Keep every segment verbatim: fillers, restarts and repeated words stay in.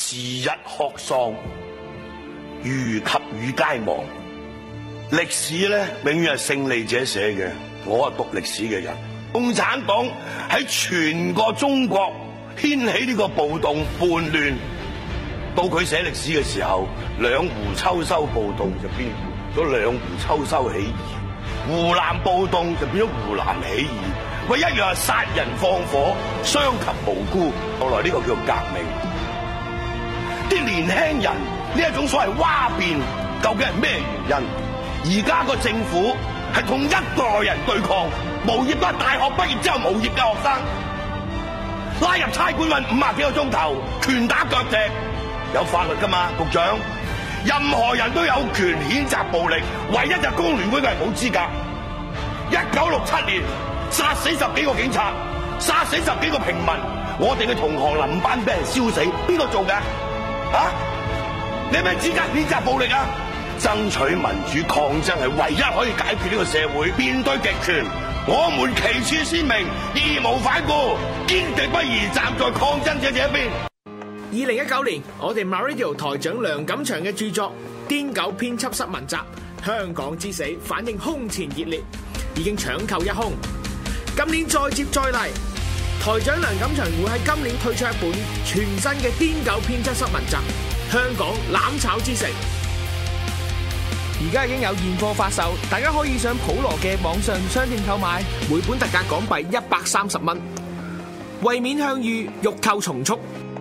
時日學喪，如及與皆亡。歷史咧，永遠係勝利者寫嘅。我係讀歷史嘅人，共產黨喺全個中國掀起呢個暴動叛亂，到佢寫歷史嘅時候，兩湖秋收暴動就變咗兩湖秋收起義，湖南暴動就變咗湖南起義。喂，一樣係殺人放火，傷及無辜。後來呢個叫做革命。啲年輕人呢一種所謂蛙變，究竟係咩原因？而家個政府係同一代人對抗，無業都係大學畢業之後無業嘅學生，拉入差館運五十幾個鐘頭，拳打腳踢，有法律㗎嘛，局長？任何人都有權譴責暴力，唯一就工聯會嘅係冇資格。一九六七年殺死十幾個警察，殺死十幾個平民，我哋嘅同行臨班俾人燒死，邊個做㗎？啊？你有咩資格譴責暴力啊？爭取民主抗爭係唯一可以解決呢個社會。面對極權，我們旗幟鮮明，義無反顧，堅定不移站在抗爭者這一邊。 二零一九年，我哋 MyRadio 台長梁錦祥嘅著作《癲狗編輯室文集：香港之死》反應空前熱烈，已經搶購一空。今年再接再厲，台長梁錦祥會喺今年推出一本全新嘅《癲狗編輯室文集：香港攬炒之城》。而家已經有現貨發售，大家可以上普羅嘅網上商店購買，每本特價港幣一百三十蚊。為免向隅，欲購從速。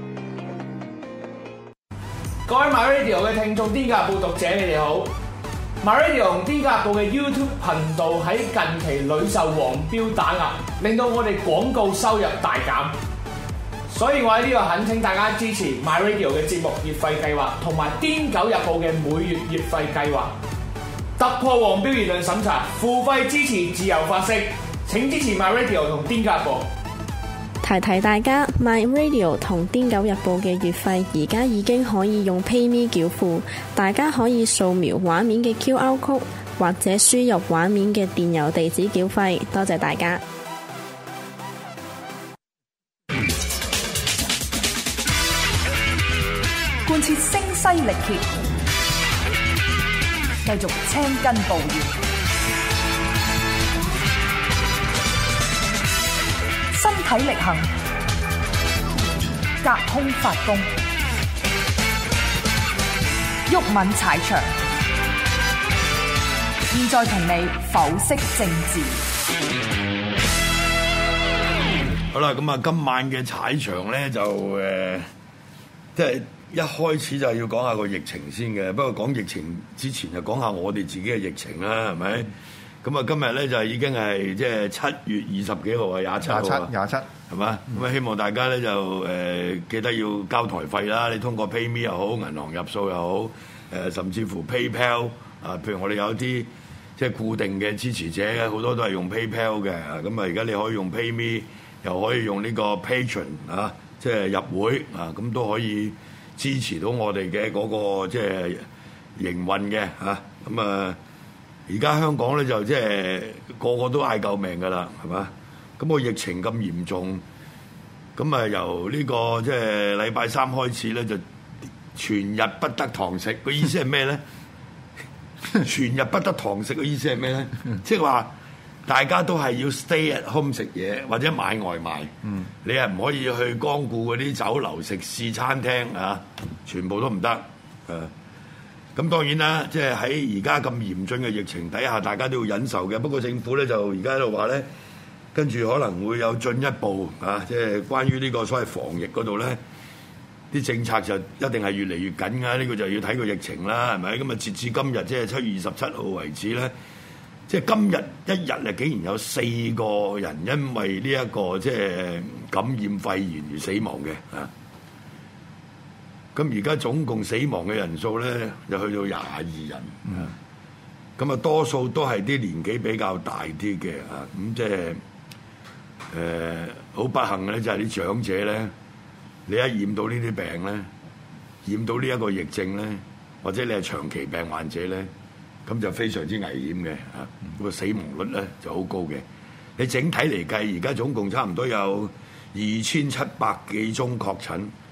各位 MyRadio 嘅聽眾，癲狗日報讀者，你哋好。MyRadio 同癲狗日報嘅 YouTube 頻道喺近期屢受黃標打壓，令到我哋廣告收入大減。所以我喺呢度懇請大家支持 MyRadio 嘅節目月費計劃，同埋癲狗日報嘅每月月費計劃，突破黃標言論審查，付費支持自由發聲。請支持 MyRadio 同癲狗日報。 提提大家 ，MyRadio 同癲狗日報嘅月費而家已經可以用 PayMe 繳付，大家可以掃描畫面嘅 Q R code 或者輸入畫面嘅電郵地址繳費。多謝大家。 貫徹聲嘶力竭，繼續青筋暴現，身體力行，隔空發功，毓民踩場。現在同你剖析政治。 好啦，咁啊，今晚嘅踩場咧就誒、呃，即係。一開始就要講下個疫情先嘅，不過講疫情之前就講下我哋自己嘅疫情啦，係咪？咁啊、嗯，今日咧就已經係即係七月二十幾號啊，廿七號啊，廿七係嘛？咁啊，希望大家咧就誒、呃、記得要交台費啦。你通過 PayMe 又好，銀行入數又好，誒、呃、甚至乎 PayPal 啊，譬如我哋有啲即係固定嘅支持者，好多都係用 PayPal 嘅。咁啊，而家你可以用 PayMe，又可以用呢個 Patreon 啊，即係入會啊，咁都可以支持到我哋嘅嗰個即係營運嘅嚇，咁啊而家香港咧就即係個個都嗌救命㗎啦，係嘛？咁個疫情咁嚴重，咁啊由呢個即係禮拜三開始咧就全日不得堂食，個意思係咩咧？全日不得堂食嘅意思係咩咧？即係話大家都係要 stay at home 食嘢或者買外賣，嗯、你係唔可以去光顧嗰啲酒樓、食肆、餐廳啊，全部都唔得。誒、啊，咁當然啦，即係喺而家咁嚴峻嘅疫情底下，大家都要忍受嘅。不過政府咧就而家喺度話咧，跟住可能會有進一步啊，即係關於呢個所謂防疫嗰度咧，啲政策就一定係越嚟越緊㗎。呢、呢個就要睇個疫情啦，係咪？咁啊，截至今日即係七月二十七號為止咧。即係今日一日啊，竟然有四個人因為呢一個即係感染肺炎而死亡嘅啊！咁而家總共死亡嘅人數咧，就去到廿二人啊！咁啊，多數都係啲年紀比較大啲嘅啊！咁即係誒好不幸嘅咧，就係啲長者咧，你一染到呢啲病咧，染到呢一個疫症咧，或者你係長期病患者咧。咁就非常之危險嘅嚇，個死亡率咧就好高嘅。你整體嚟計，而家總共差唔多有二千七百幾宗確診，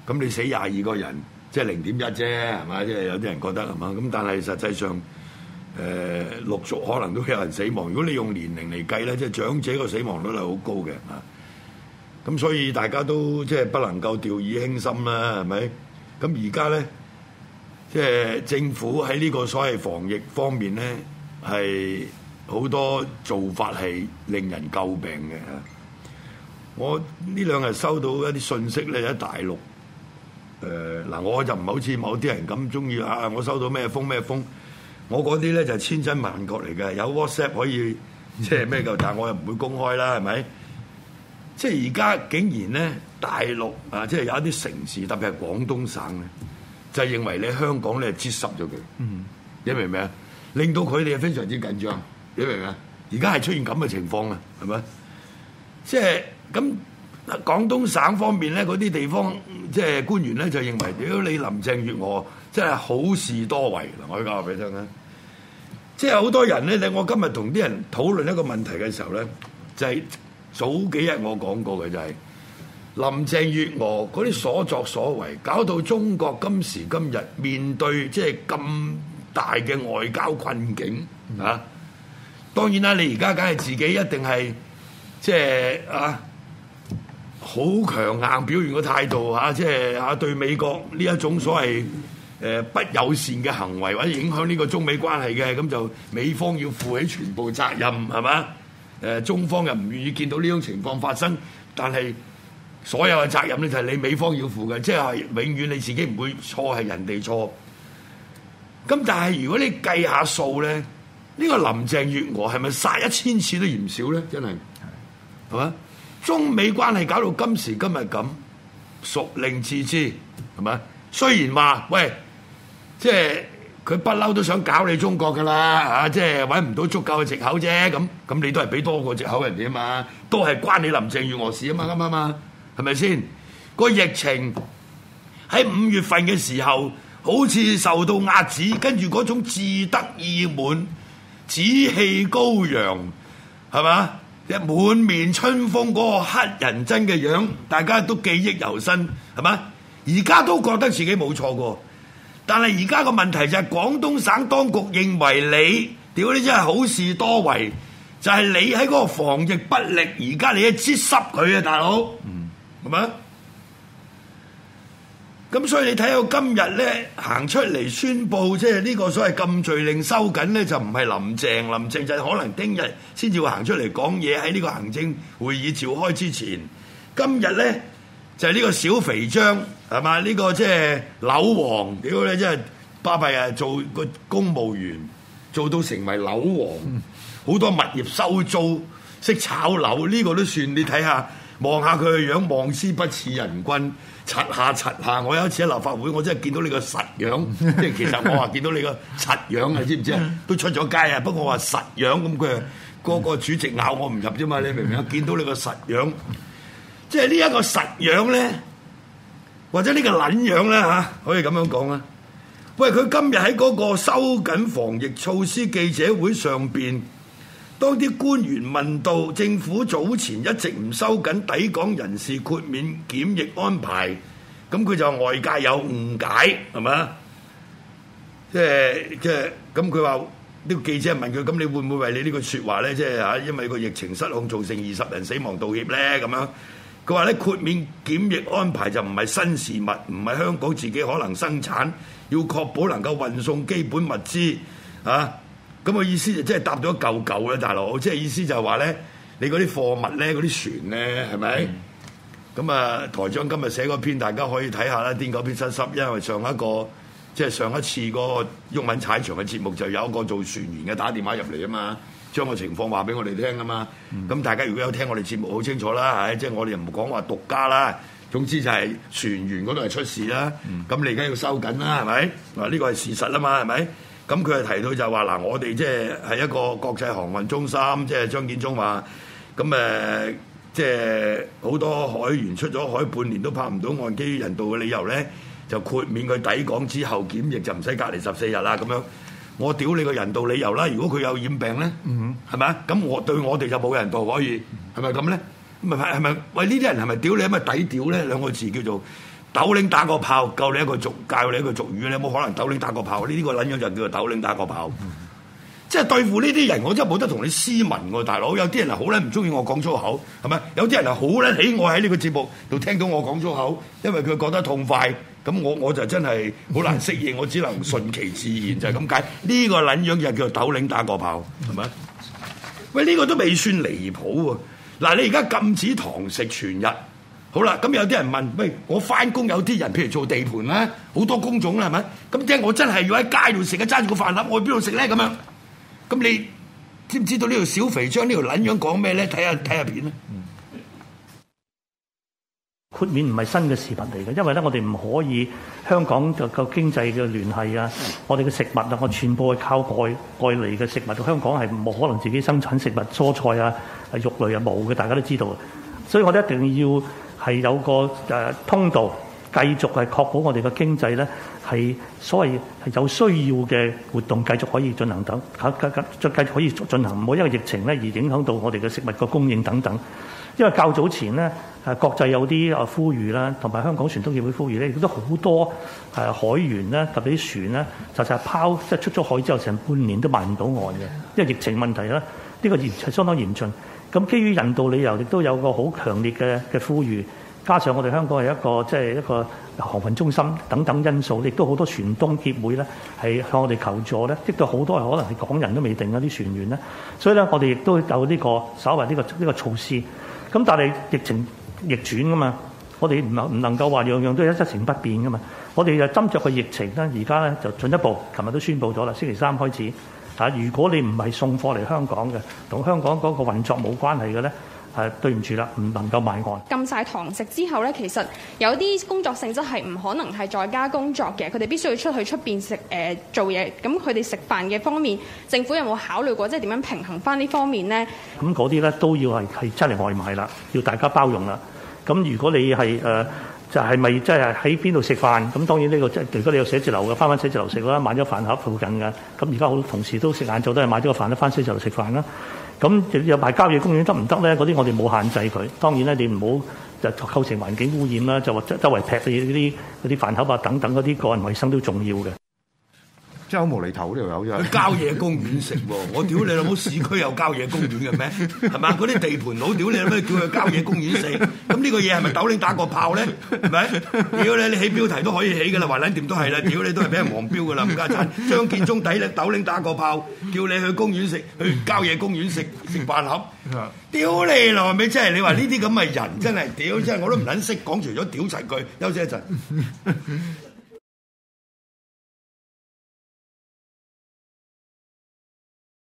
咁你死廿二個人，即係零點一啫，係嘛？即係有啲人覺得係嘛？咁但係實際上誒、呃、陸續可能都有人死亡。如果你用年齡嚟計咧，即係長者個死亡率係好高嘅啊。咁所以大家都即係不能夠掉以輕心啦，係咪？咁而家咧，即係政府喺呢個所謂防疫方面咧，係好多做法係令人詬病嘅。我呢兩日收到一啲信息咧，喺大陸。誒嗱、呃，我就唔係好似某啲人咁中意啊！我收到咩風咩風，我嗰啲咧就係、千真萬確嚟嘅，有 WhatsApp 可以即係咩嘅，但係我又唔會公開啦，係咪？即係而家竟然咧，大陸啊，即係有一啲城市，特別係廣東省咧，就係認為你香港咧擠濕咗佢，嗯、你明唔明啊？令到佢哋非常之緊張，你明唔明啊？而家係出現咁嘅情況啊，係咪？即係咁。廣東省方面咧，嗰啲地方即係官員咧就認為，屌你林鄭月娥真係好事多為。嗱，我而家話俾你聽啦，即係好多人咧，你我今日同啲人討論一個問題嘅時候咧，就係、是、早幾日我講過嘅就係、是、林鄭月娥嗰啲所作所為，搞到中國今時今日面對即係咁大嘅外交困境啊！當然啦，你而家梗係自己一定係即係啊！好強硬表現個態度嚇，即係嚇對美國呢一種所謂誒不友善嘅行為，或者影響呢個中美關係嘅，咁就美方要負起全部責任，係嘛？誒中方又唔願意見到呢種情況發生，但係所有嘅責任咧就係你美方要負嘅，即係永遠你自己唔會錯，係人哋錯。咁但係如果你計下數咧，呢個林鄭月娥係咪殺一千次都嫌少咧？真係係嘛？中美關係搞到今時今日咁，孰令自知係咪？雖然話喂，即係佢不嬲都想搞你中國㗎啦嚇，即係揾唔到足夠嘅藉口啫。咁咁你都係俾多個藉口人哋啊嘛，都係關你林鄭月娥事啊嘛，啱唔啱啊？係咪先？個疫情喺五月份嘅時候，好似受到壓止，跟住嗰種自得意滿、紫氣高揚，係嘛？滿面春風嗰個黑人憎嘅樣，大家都記憶猶新，係嘛？而家都覺得自己冇錯過，但係而家個問題就係廣東省當局認為你，屌你真係好事多為，就係、是、你喺嗰個防疫不力，而家你一擠濕佢啊，大佬，係嘛？咁所以你睇到今日咧行出嚟宣布，即係呢個所謂禁聚令收緊咧，就唔係林鄭，林鄭就可能聽日先至會行出嚟講嘢，喺呢個行政會議召開之前。今日咧就係、是、呢個小肥章係嘛？呢、這個即係樓王，屌你真係巴閉啊！做個公務員做到成為樓王，好、嗯、多物業收租，識炒樓，呢、這個都算。你睇下望下佢嘅樣，望之不似人君。柒下柒下，我有一次喺立法會，我真係見到你個實樣，即係其實我話見到你個柒樣啊，知唔知啊？都出咗街啊，不過我話實樣咁，佢個個主席咬我唔入啫嘛，你明唔明啊？見到你個實樣，即係呢一個實樣咧，或者呢個撚樣咧嚇，可以咁樣講啦。喂，佢今日喺嗰個收緊防疫措施記者會上邊，當啲官員問到政府早前一直唔收緊抵港人士豁免檢疫安排，咁佢就外界有誤解，係嘛？即係即係咁，佢話呢個記者問佢：咁你會唔會為你呢句説話咧？即係嚇，因為個疫情失控造成二十人死亡道歉咧？咁樣佢話咧，豁免檢疫安排就唔係新事物，唔係香港自己可能生產，要確保能夠運送基本物資啊。咁個意思就即係搭咗一嚿嚿啦，大佬，即係意思就係話咧，你嗰啲貨物咧，嗰啲船咧，係咪？咁啊、嗯，台長今日寫嗰篇，大家可以睇下啦，《癲狗偏濕濕》，因為上一個即係上一次嗰個毓民踩場嘅節目，就有一個做船員嘅打電話入嚟啊嘛，將個情況話俾我哋聽啊嘛。咁、嗯、大家如果有聽我哋節目，好清楚啦，係即係我哋又唔講話獨家啦。總之就係船員嗰度係出事啦。咁、嗯、你而家要收緊啦，係咪？嗱，呢個係事實啊嘛，係咪？咁佢係提到就話嗱，我哋即係係一個國際航運中心，即係張建宗話，咁誒即係好多海員出咗海半年都拍唔到岸，基於人道嘅理由咧，就豁免佢抵港之後檢疫就唔使隔離十四日啦。咁樣我屌你個人道理由啦！如果佢有染病咧，係咪啊？咁我對我哋就冇人道可以，係咪咁咧？咁咪係咪？喂，呢啲人係咪屌你？係咪抵屌咧？兩個字叫做斗零打個炮，教你一個俗教你一個俗語，你有冇可能斗零打個炮？呢、這個撚樣就叫做斗零打個炮。嗯、即係對付呢啲人，我真係冇得同你斯文喎，大佬。有啲人係好撚唔中意我講粗口，係咪？有啲人係好撚喜愛喺呢個節目度聽到我講粗口，因為佢覺得痛快。咁我我就真係好難適應，我只能順其自然就係咁解。呢、這個撚樣就叫做斗零打個炮，係咪？喂，呢、這個都未算離譜喎。嗱，你而家禁止堂食全日。好啦，咁有啲人問，喂，我翻工有啲人，譬如做地盤啦，好多工種啦，係咪？咁即係我真係要喺街度食嘅，揸住個飯盒，我去邊度食咧？咁樣，咁你知唔知道呢條小肥章呢條撚樣講咩咧？睇下睇下片啦。 豁免唔係新嘅事物嚟嘅，因為咧我哋唔可以香港嘅個經濟嘅聯繫啊，我哋嘅食物啊，我全部係靠外外嚟嘅食物，香港係冇可能自己生產食物、蔬菜啊、肉類啊冇嘅，大家都知道。所以我哋一定要係有個誒、呃、通道，繼續係確保我哋嘅經濟咧係所謂係有需要嘅活動繼續可以進行等，繼繼繼繼續可以進行，唔好因為疫情咧而影響到我哋嘅食物嘅供應等等。因為較早前咧誒國際有啲誒呼籲啦，同埋香港船東協會呼籲咧，亦都好多誒海員咧，特別啲船咧，就就係拋即係出咗海之後，成半年都賣唔到岸嘅，因為疫情問題啦，呢、這個嚴係相當嚴峻。咁基於人道理由，亦都有個好強烈嘅嘅呼籲，加上我哋香港係一個即係、就是、一個航運中心等等因素，亦都好多船東協會咧係向我哋求助咧，亦都好多係可能係港人都未定嗰啲船員咧，所以咧我哋亦都有呢、這個稍為呢、這個呢、這個措施。咁但係疫情逆轉噶嘛，我哋唔能唔能夠話樣樣都一一成不變噶嘛，我哋就斟酌個疫情咧，而家咧就進一步，琴日都宣布咗啦，星期三開始。啊！如果你唔係送貨嚟香港嘅，同香港嗰個運作冇關係嘅咧，係對唔住啦，唔能夠買岸。 禁晒堂食之後咧，其實有啲工作性質係唔可能係在家工作嘅，佢哋必須要出去出邊食誒做嘢。咁佢哋食飯嘅方面，政府有冇考慮過即係點樣平衡翻呢方面咧？咁嗰啲咧都要係係出嚟外賣啦，要大家包容啦。咁如果你係誒。呃就係咪即係喺邊度食飯？咁當然呢個即係如果你有寫字樓嘅，翻返寫字樓食啦，買咗飯盒附近嘅。咁而家好多同事都食晏晝都係買咗個飯盒翻寫字樓食飯啦。咁有埋郊野公園得唔得咧？嗰啲我哋冇限制佢。當然咧，你唔好就構成環境污染啦，就話周圍劈嗰啲嗰啲飯盒啊等等嗰啲個人衞生都重要嘅。 真係好無厘頭呢條友啫！ 去郊野公園食喎，我屌你老母！市區有郊野公園嘅咩？係嘛？嗰啲地盤佬屌你老母，叫佢郊野公園食。咁呢個嘢係咪斗零打個炮咧？係咪？屌你！你起標題都可以起㗎啦，橫撚掂都係啦。屌你都係俾人黃標㗎啦，冚家鏟！張建宗抵你斗零打個炮，叫你去公園食，去郊野公園食食飯盒。屌你老味！真係你話呢啲咁嘅人真係屌，真係我都唔撚識講，除咗屌齊佢，休息一陣。